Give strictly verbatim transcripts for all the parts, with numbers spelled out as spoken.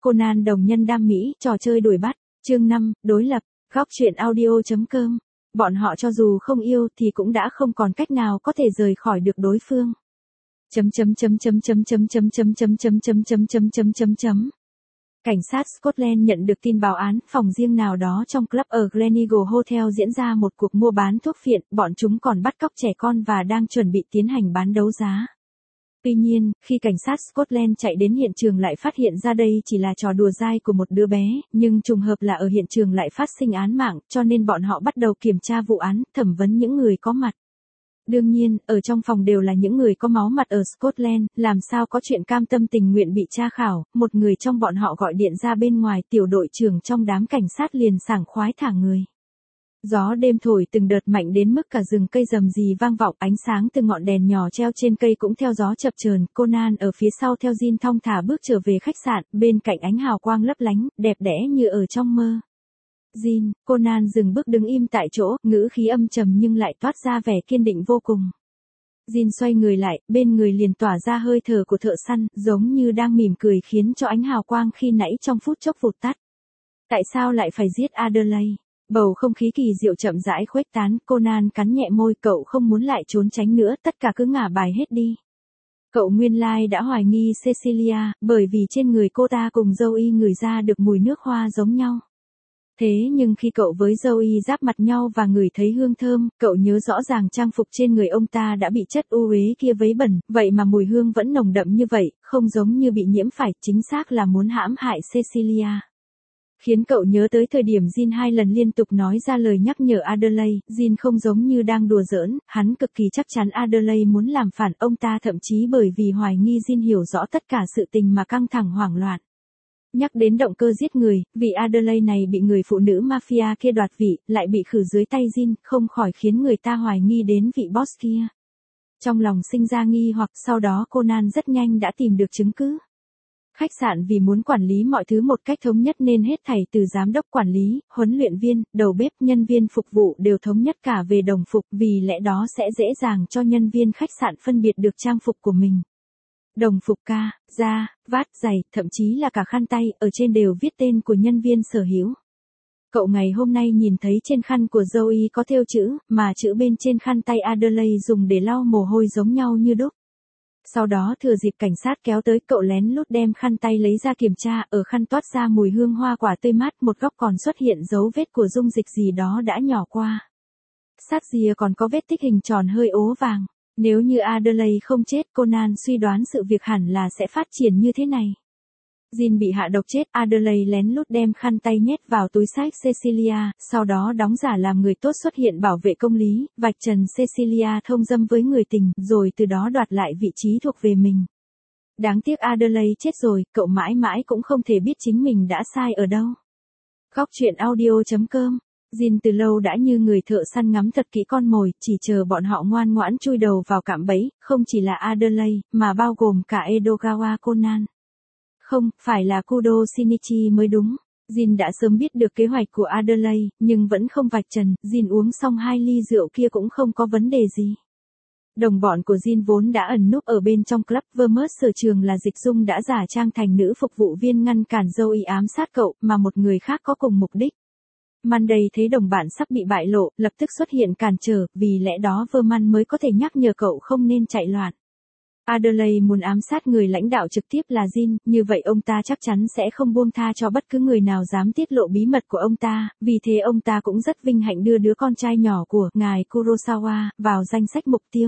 Conan đồng nhân đam mỹ, trò chơi đuổi bắt, chương năm, đối lập, góc truyện audio.com. Bọn họ cho dù không yêu thì cũng đã không còn cách nào có thể rời khỏi được đối phương. Chấm chấm chấm chấm chấm chấm chấm chấm chấm chấm chấm chấm chấm chấm chấm chấm. Cảnh sát Scotland nhận được tin báo án phòng riêng nào đó trong club ở Gleneagle Hotel diễn ra một cuộc mua bán thuốc phiện, bọn chúng còn bắt cóc trẻ con và đang chuẩn bị tiến hành bán đấu giá. Tuy nhiên, khi cảnh sát Scotland chạy đến hiện trường lại phát hiện ra đây chỉ là trò đùa dai của một đứa bé, nhưng trùng hợp là ở hiện trường lại phát sinh án mạng, cho nên bọn họ bắt đầu kiểm tra vụ án, thẩm vấn những người có mặt. Đương nhiên, ở trong phòng đều là những người có máu mặt ở Scotland, làm sao có chuyện cam tâm tình nguyện bị tra khảo, một người trong bọn họ gọi điện ra bên ngoài, tiểu đội trưởng trong đám cảnh sát liền sảng khoái thả người. Gió đêm thổi từng đợt mạnh đến mức cả rừng cây rầm rì vang vọng, ánh sáng từ ngọn đèn nhỏ treo trên cây cũng theo gió chập chờn. Conan ở phía sau theo Jin thong thả bước trở về khách sạn, bên cạnh ánh hào quang lấp lánh, đẹp đẽ như ở trong mơ. Jin, Conan dừng bước đứng im tại chỗ, ngữ khí âm trầm nhưng lại toát ra vẻ kiên định vô cùng. Jin xoay người lại, bên người liền tỏa ra hơi thở của thợ săn, giống như đang mỉm cười khiến cho ánh hào quang khi nãy trong phút chốc vụt tắt. Tại sao lại phải giết Adelaide? Bầu không khí kỳ diệu chậm rãi khuếch tán, Conan cắn nhẹ môi, cậu không muốn lại trốn tránh nữa, tất cả cứ ngả bài hết đi. Cậu nguyên lai đã hoài nghi Cecilia, bởi vì trên người cô ta cùng Zoe ngửi ra được mùi nước hoa giống nhau. Thế nhưng khi cậu với Zoe giáp mặt nhau và ngửi thấy hương thơm, cậu nhớ rõ ràng trang phục trên người ông ta đã bị chất u uế kia vấy bẩn, vậy mà mùi hương vẫn nồng đậm như vậy, không giống như bị nhiễm phải, chính xác là muốn hãm hại Cecilia. Khiến cậu nhớ tới thời điểm Jin hai lần liên tục nói ra lời nhắc nhở Adelaide, Jin không giống như đang đùa giỡn, hắn cực kỳ chắc chắn Adelaide muốn làm phản, ông ta thậm chí bởi vì hoài nghi Jin hiểu rõ tất cả sự tình mà căng thẳng hoảng loạn. Nhắc đến động cơ giết người, vì Adelaide này bị người phụ nữ mafia kia đoạt vị, lại bị khử dưới tay Jin, không khỏi khiến người ta hoài nghi đến vị boss kia. Trong lòng sinh ra nghi hoặc, sau đó Conan rất nhanh đã tìm được chứng cứ. Khách sạn vì muốn quản lý mọi thứ một cách thống nhất nên hết thảy từ giám đốc quản lý, huấn luyện viên, đầu bếp, nhân viên phục vụ đều thống nhất cả về đồng phục, vì lẽ đó sẽ dễ dàng cho nhân viên khách sạn phân biệt được trang phục của mình. Đồng phục ca, da, vát, giày, thậm chí là cả khăn tay, ở trên đều viết tên của nhân viên sở hữu. Cậu ngày hôm nay nhìn thấy trên khăn của Zoe có thêu chữ, mà chữ bên trên khăn tay Adelaide dùng để lau mồ hôi giống nhau như đúc. Sau đó thừa dịp cảnh sát kéo tới, cậu lén lút đem khăn tay lấy ra kiểm tra, ở khăn toát ra mùi hương hoa quả tươi mát, một góc còn xuất hiện dấu vết của dung dịch gì đó đã nhỏ qua. Sát rìa còn có vết tích hình tròn hơi ố vàng. Nếu như Adelaide không chết, Conan suy đoán sự việc hẳn là sẽ phát triển như thế này. Jin bị hạ độc chết, Adelaide lén lút đem khăn tay nhét vào túi xách Cecilia, sau đó đóng giả làm người tốt xuất hiện bảo vệ công lý, vạch trần Cecilia thông dâm với người tình, rồi từ đó đoạt lại vị trí thuộc về mình. Đáng tiếc Adelaide chết rồi, cậu mãi mãi cũng không thể biết chính mình đã sai ở đâu. Góc truyện audio.com. Jin từ lâu đã như người thợ săn ngắm thật kỹ con mồi, chỉ chờ bọn họ ngoan ngoãn chui đầu vào cạm bẫy, không chỉ là Adelaide, mà bao gồm cả Edogawa Conan. Không, phải là Kudo Shinichi mới đúng. Jin đã sớm biết được kế hoạch của Adelaide, nhưng vẫn không vạch trần. Jin uống xong hai ly rượu kia cũng không có vấn đề gì. Đồng bọn của Jin vốn đã ẩn núp ở bên trong club Vermouth, sở trường là Dịch Dung đã giả trang thành nữ phục vụ viên ngăn cản Zoe ám sát cậu, mà một người khác có cùng mục đích. Monday thấy đồng bạn sắp bị bại lộ, lập tức xuất hiện cản trở, vì lẽ đó Verman mới có thể nhắc nhở cậu không nên chạy loạn. Adelaide muốn ám sát người lãnh đạo trực tiếp là Jin, như vậy ông ta chắc chắn sẽ không buông tha cho bất cứ người nào dám tiết lộ bí mật của ông ta, vì thế ông ta cũng rất vinh hạnh đưa đứa con trai nhỏ của ngài Kurosawa vào danh sách mục tiêu.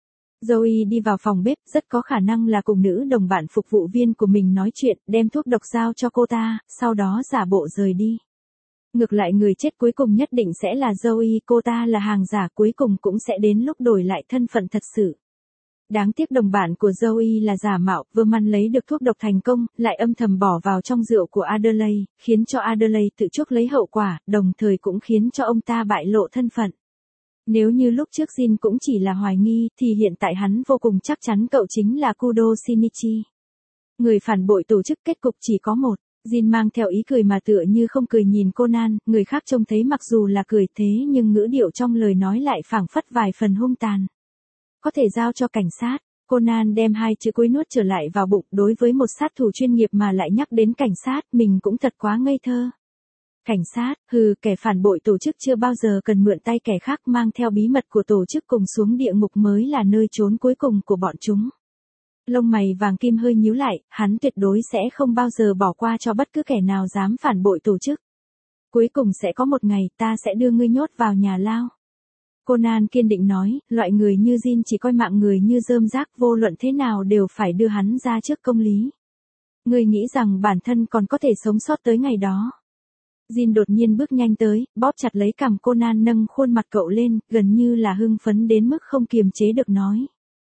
Zoe đi vào phòng bếp, rất có khả năng là cùng nữ đồng bạn phục vụ viên của mình nói chuyện, đem thuốc độc giao cho cô ta, sau đó giả bộ rời đi. Ngược lại người chết cuối cùng nhất định sẽ là Zoe, cô ta là hàng giả, cuối cùng cũng sẽ đến lúc đổi lại thân phận thật sự. Đáng tiếc đồng bạn của Zoe là giả mạo, Verman lấy được thuốc độc thành công, lại âm thầm bỏ vào trong rượu của Adelaide, khiến cho Adelaide tự chuốc lấy hậu quả, đồng thời cũng khiến cho ông ta bại lộ thân phận. Nếu như lúc trước Jin cũng chỉ là hoài nghi, thì hiện tại hắn vô cùng chắc chắn cậu chính là Kudo Shinichi. Người phản bội tổ chức, kết cục chỉ có một. Jin mang theo ý cười mà tựa như không cười nhìn Conan, người khác trông thấy mặc dù là cười thế nhưng ngữ điệu trong lời nói lại phảng phất vài phần hung tàn. Có thể giao cho cảnh sát. Conan đem hai chữ cuối nuốt trở lại vào bụng, đối với một sát thủ chuyên nghiệp mà lại nhắc đến cảnh sát, mình cũng thật quá ngây thơ. Cảnh sát, hừ, kẻ phản bội tổ chức chưa bao giờ cần mượn tay kẻ khác, mang theo bí mật của tổ chức cùng xuống địa ngục mới là nơi trốn cuối cùng của bọn chúng. Lông mày vàng kim hơi nhíu lại, hắn tuyệt đối sẽ không bao giờ bỏ qua cho bất cứ kẻ nào dám phản bội tổ chức. Cuối cùng sẽ có một ngày ta sẽ đưa ngươi nhốt vào nhà lao. Conan kiên định nói, loại người như Jin chỉ coi mạng người như rơm rác, vô luận thế nào đều phải đưa hắn ra trước công lý. Ngươi nghĩ rằng bản thân còn có thể sống sót tới ngày đó. Jin đột nhiên bước nhanh tới, bóp chặt lấy cằm Conan, nâng khuôn mặt cậu lên, gần như là hưng phấn đến mức không kiềm chế được nói.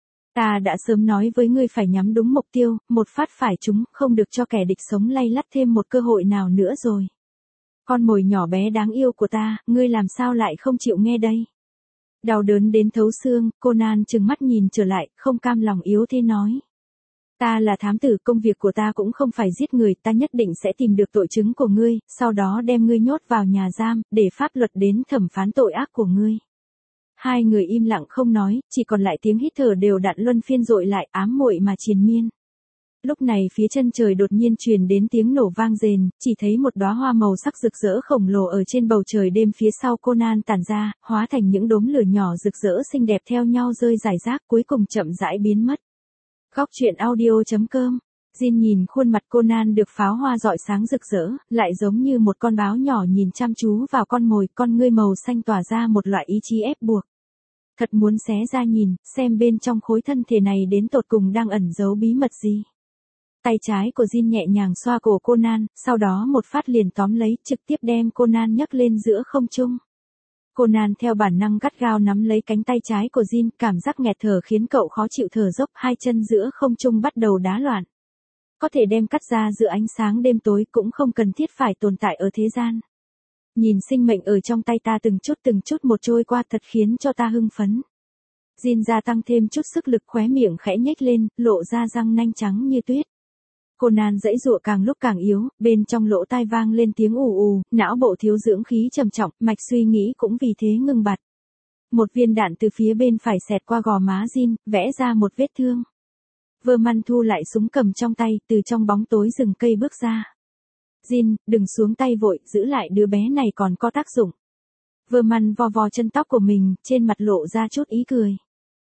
Ta đã sớm nói với ngươi phải nhắm đúng mục tiêu, một phát phải trúng, không được cho kẻ địch sống lay lắt thêm một cơ hội nào nữa rồi. Con mồi nhỏ bé đáng yêu của ta, ngươi làm sao lại không chịu nghe đây? Đau đớn đến thấu xương, Conan trừng mắt nhìn trở lại, không cam lòng yếu thế nói. Ta là thám tử, công việc của ta cũng không phải giết người, ta nhất định sẽ tìm được tội chứng của ngươi, sau đó đem ngươi nhốt vào nhà giam, để pháp luật đến thẩm phán tội ác của ngươi. Hai người im lặng không nói, chỉ còn lại tiếng hít thở đều đặn luân phiên dội lại, ám muội mà triền miên. Lúc này phía chân trời đột nhiên truyền đến tiếng nổ vang rền, chỉ thấy một đóa hoa màu sắc rực rỡ khổng lồ ở trên bầu trời đêm phía sau Conan tản ra, hóa thành những đốm lửa nhỏ rực rỡ xinh đẹp theo nhau rơi rải rác, cuối cùng chậm rãi biến mất. Góc truyện audio chấm com. Jin nhìn khuôn mặt Conan được pháo hoa rọi sáng rực rỡ, lại giống như một con báo nhỏ nhìn chăm chú vào con mồi, con ngươi màu xanh tỏa ra một loại ý chí ép buộc. Thật muốn xé ra nhìn, xem bên trong khối thân thể này đến tột cùng đang ẩn giấu bí mật gì. Tay trái của Jin nhẹ nhàng xoa cổ Conan, sau đó một phát liền tóm lấy, trực tiếp đem Conan nhấc lên giữa không trung. Conan theo bản năng gắt gao nắm lấy cánh tay trái của Jin, cảm giác nghẹt thở khiến cậu khó chịu thở dốc, hai chân giữa không trung bắt đầu đá loạn. Có thể đem cắt ra giữa ánh sáng đêm tối cũng không cần thiết phải tồn tại ở thế gian. Nhìn sinh mệnh ở trong tay ta từng chút từng chút một trôi qua thật khiến cho ta hưng phấn. Jin gia tăng thêm chút sức lực, khóe miệng khẽ nhếch lên, lộ ra răng nanh trắng như tuyết. Conan giãy giụa càng lúc càng yếu, bên trong lỗ tai vang lên tiếng ù ù, não bộ thiếu dưỡng khí trầm trọng, mạch suy nghĩ cũng vì thế ngừng bặt. Một viên đạn từ phía bên phải xẹt qua gò má Jin, vẽ ra một vết thương. Verman thu lại súng cầm trong tay, từ trong bóng tối rừng cây bước ra. Jin, đừng xuống tay vội, giữ lại đứa bé này còn có tác dụng. Verman vo vo chân tóc của mình, trên mặt lộ ra chút ý cười.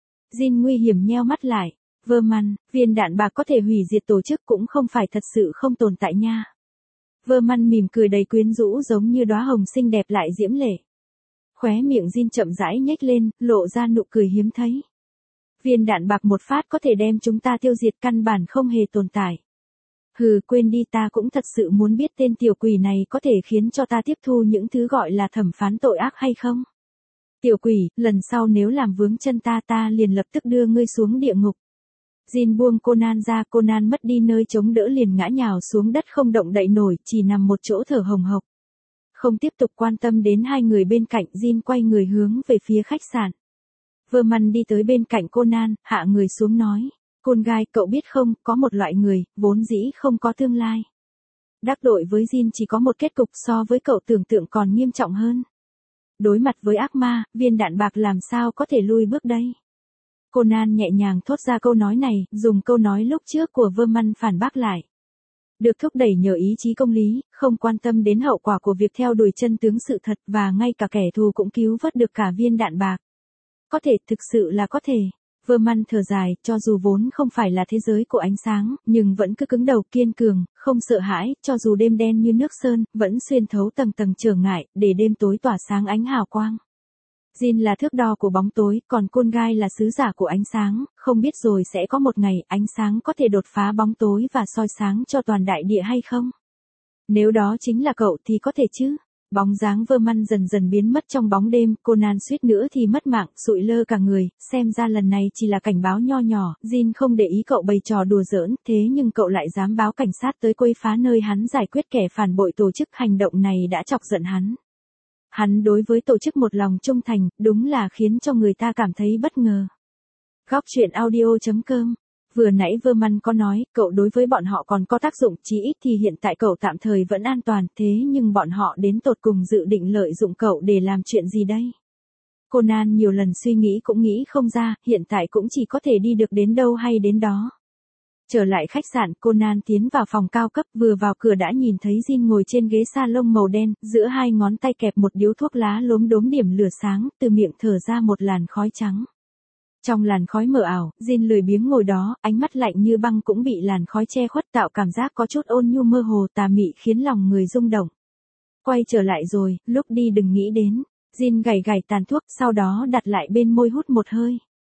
Jin nguy hiểm nheo mắt lại. Verman, viên đạn bạc có thể hủy diệt tổ chức cũng không phải thật sự không tồn tại nha. Verman mỉm cười đầy quyến rũ giống như đóa hồng xinh đẹp lại diễm lệ. Khóe miệng Jin chậm rãi nhếch lên, lộ ra nụ cười hiếm thấy. Viên đạn bạc một phát có thể đem chúng ta tiêu diệt, căn bản không hề tồn tại. Hừ, quên đi, ta cũng thật sự muốn biết tên tiểu quỷ này có thể khiến cho ta tiếp thu những thứ gọi là thẩm phán tội ác hay không. Tiểu quỷ, lần sau nếu làm vướng chân ta ta liền lập tức đưa ngươi xuống địa ngục. Jin buông Conan ra, Conan mất đi nơi chống đỡ liền ngã nhào xuống đất không động đậy nổi, chỉ nằm một chỗ thở hồng hộc. Không tiếp tục quan tâm đến hai người bên cạnh, Jin quay người hướng về phía khách sạn. Verman đi tới bên cạnh Conan, hạ người xuống nói. Con gai, cậu biết không, có một loại người, vốn dĩ không có tương lai. Đắc tội với Jin chỉ có một kết cục, so với cậu tưởng tượng còn nghiêm trọng hơn. Đối mặt với ác ma, viên đạn bạc làm sao có thể lui bước đây? Conan nhẹ nhàng thốt ra câu nói này, dùng câu nói lúc trước của Verman phản bác lại. Được thúc đẩy nhờ ý chí công lý, không quan tâm đến hậu quả của việc theo đuổi chân tướng sự thật, và ngay cả kẻ thù cũng cứu vớt được cả viên đạn bạc. Có thể, thực sự là có thể. Verman thở dài, cho dù vốn không phải là thế giới của ánh sáng, nhưng vẫn cứ cứng đầu kiên cường, không sợ hãi, cho dù đêm đen như nước sơn, vẫn xuyên thấu tầng tầng trở ngại, để đêm tối tỏa sáng ánh hào quang. Jin là thước đo của bóng tối, còn con gai là sứ giả của ánh sáng, không biết rồi sẽ có một ngày ánh sáng có thể đột phá bóng tối và soi sáng cho toàn đại địa hay không? Nếu đó chính là cậu thì có thể chứ? Bóng dáng Verman dần dần biến mất trong bóng đêm, Conan suýt nữa thì mất mạng, sụi lơ cả người, xem ra lần này chỉ là cảnh báo nho nhỏ, Jin không để ý cậu bày trò đùa giỡn, thế nhưng cậu lại dám báo cảnh sát tới quấy phá nơi hắn giải quyết kẻ phản bội tổ chức, hành động này đã chọc giận hắn. Hắn đối với tổ chức một lòng trung thành, đúng là khiến cho người ta cảm thấy bất ngờ. Góc truyện audio chấm com. Vừa nãy Verman có nói, cậu đối với bọn họ còn có tác dụng, chí ít thì hiện tại cậu tạm thời vẫn an toàn, thế nhưng bọn họ đến tột cùng dự định lợi dụng cậu để làm chuyện gì đây? Conan nhiều lần suy nghĩ cũng nghĩ không ra, hiện tại cũng chỉ có thể đi được đến đâu hay đến đó. Trở lại khách sạn, Conan tiến vào phòng cao cấp, vừa vào cửa đã nhìn thấy Jin ngồi trên ghế salon màu đen, giữa hai ngón tay kẹp một điếu thuốc lá lốm đốm điểm lửa sáng, từ miệng thở ra một làn khói trắng. Trong làn khói mờ ảo, Jin lười biếng ngồi đó, ánh mắt lạnh như băng cũng bị làn khói che khuất, tạo cảm giác có chút ôn nhu mơ hồ tà mị khiến lòng người rung động. Quay trở lại rồi, lúc đi đừng nghĩ đến. Jin gảy gảy tàn thuốc, sau đó đặt lại bên môi hút một hơi.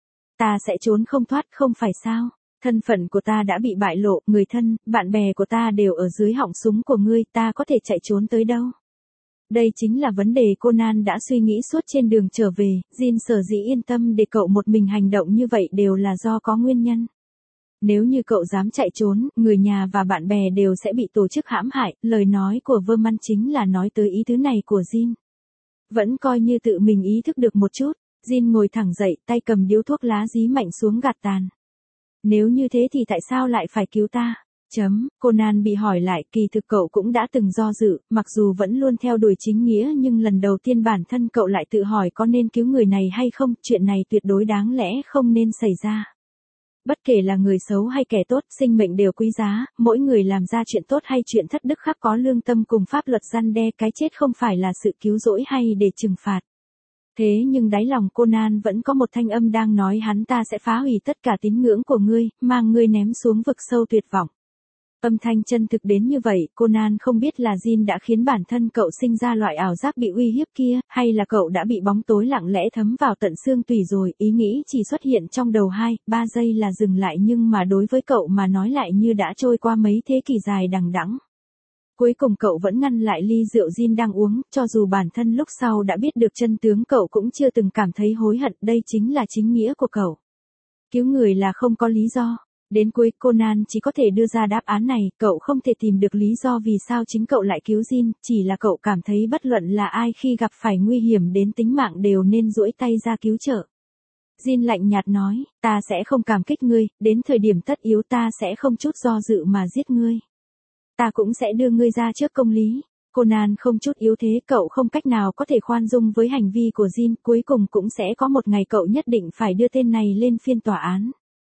Ta sẽ trốn không thoát không phải sao? Thân phận của ta đã bị bại lộ, người thân, bạn bè của ta đều ở dưới họng súng của ngươi, ta có thể chạy trốn tới đâu? Đây chính là vấn đề Conan đã suy nghĩ suốt trên đường trở về, Jin sở dĩ yên tâm để cậu một mình hành động như vậy đều là do có nguyên nhân. Nếu như cậu dám chạy trốn, người nhà và bạn bè đều sẽ bị tổ chức hãm hại, lời nói của Verman chính là nói tới ý tứ này của Jin. Vẫn coi như tự mình ý thức được một chút, Jin ngồi thẳng dậy, tay cầm điếu thuốc lá dí mạnh xuống gạt tàn. Nếu như thế thì tại sao lại phải cứu ta? Chấm, Conan bị hỏi lại, kỳ thực cậu cũng đã từng do dự, mặc dù vẫn luôn theo đuổi chính nghĩa nhưng lần đầu tiên bản thân cậu lại tự hỏi có nên cứu người này hay không, chuyện này tuyệt đối đáng lẽ không nên xảy ra. Bất kể là người xấu hay kẻ tốt, sinh mệnh đều quý giá, mỗi người làm ra chuyện tốt hay chuyện thất đức khác có lương tâm cùng pháp luật răn đe, cái chết không phải là sự cứu rỗi hay để trừng phạt. Thế nhưng đáy lòng Conan vẫn có một thanh âm đang nói hắn ta sẽ phá hủy tất cả tín ngưỡng của ngươi, mang ngươi ném xuống vực sâu tuyệt vọng. Âm thanh chân thực đến như vậy, Conan không biết là Jin đã khiến bản thân cậu sinh ra loại ảo giác bị uy hiếp kia, hay là cậu đã bị bóng tối lặng lẽ thấm vào tận xương tủy rồi, ý nghĩ chỉ xuất hiện trong đầu hai, ba giây là dừng lại nhưng mà đối với cậu mà nói lại như đã trôi qua mấy thế kỷ dài đằng đẵng. Cuối cùng cậu vẫn ngăn lại ly rượu Jin đang uống, cho dù bản thân lúc sau đã biết được chân tướng cậu cũng chưa từng cảm thấy hối hận, đây chính là chính nghĩa của cậu. Cứu người là không có lý do. Đến cuối Conan chỉ có thể đưa ra đáp án này, cậu không thể tìm được lý do vì sao chính cậu lại cứu Jin, chỉ là cậu cảm thấy bất luận là ai khi gặp phải nguy hiểm đến tính mạng đều nên duỗi tay ra cứu trợ. Jin lạnh nhạt nói, ta sẽ không cảm kích ngươi, đến thời điểm tất yếu ta sẽ không chút do dự mà giết ngươi. Ta cũng sẽ đưa ngươi ra trước công lý. Conan không chút yếu thế, cậu không cách nào có thể khoan dung với hành vi của Jin, cuối cùng cũng sẽ có một ngày cậu nhất định phải đưa tên này lên phiên tòa án.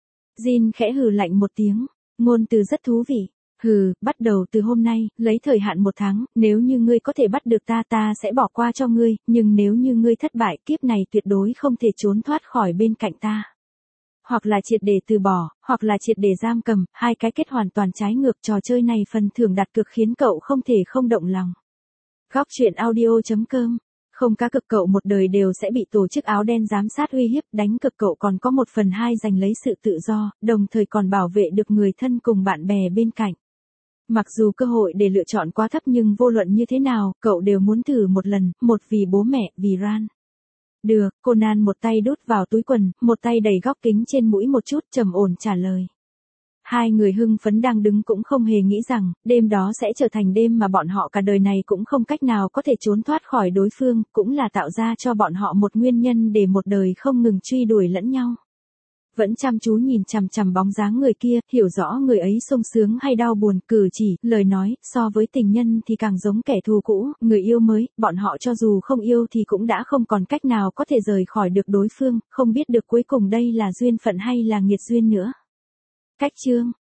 Jin khẽ hừ lạnh một tiếng, ngôn từ rất thú vị. Hừ, bắt đầu từ hôm nay, lấy thời hạn một tháng, nếu như ngươi có thể bắt được ta ta sẽ bỏ qua cho ngươi, nhưng nếu như ngươi thất bại, kiếp này tuyệt đối không thể trốn thoát khỏi bên cạnh ta. Hoặc là triệt để từ bỏ, hoặc là triệt để giam cầm, hai cái kết hoàn toàn trái ngược, trò chơi này phần thưởng đặt cược khiến cậu không thể không động lòng. Góc truyện audio chấm com. Không cá cược cậu một đời đều sẽ bị tổ chức áo đen giám sát uy hiếp, đánh cược cậu còn có một phần hai giành lấy sự tự do, đồng thời còn bảo vệ được người thân cùng bạn bè bên cạnh. Mặc dù cơ hội để lựa chọn quá thấp nhưng vô luận như thế nào, cậu đều muốn thử một lần, một vì bố mẹ, vì Ran. Được, Conan một tay đút vào túi quần, một tay đẩy góc kính trên mũi một chút, trầm ổn trả lời. Hai người hưng phấn đang đứng cũng không hề nghĩ rằng, đêm đó sẽ trở thành đêm mà bọn họ cả đời này cũng không cách nào có thể trốn thoát khỏi đối phương, cũng là tạo ra cho bọn họ một nguyên nhân để một đời không ngừng truy đuổi lẫn nhau. Vẫn chăm chú nhìn chằm chằm bóng dáng người kia, hiểu rõ người ấy sung sướng hay đau buồn, cử chỉ, lời nói, so với tình nhân thì càng giống kẻ thù cũ, người yêu mới, bọn họ cho dù không yêu thì cũng đã không còn cách nào có thể rời khỏi được đối phương, không biết được cuối cùng đây là duyên phận hay là nghiệt duyên nữa. Cách chương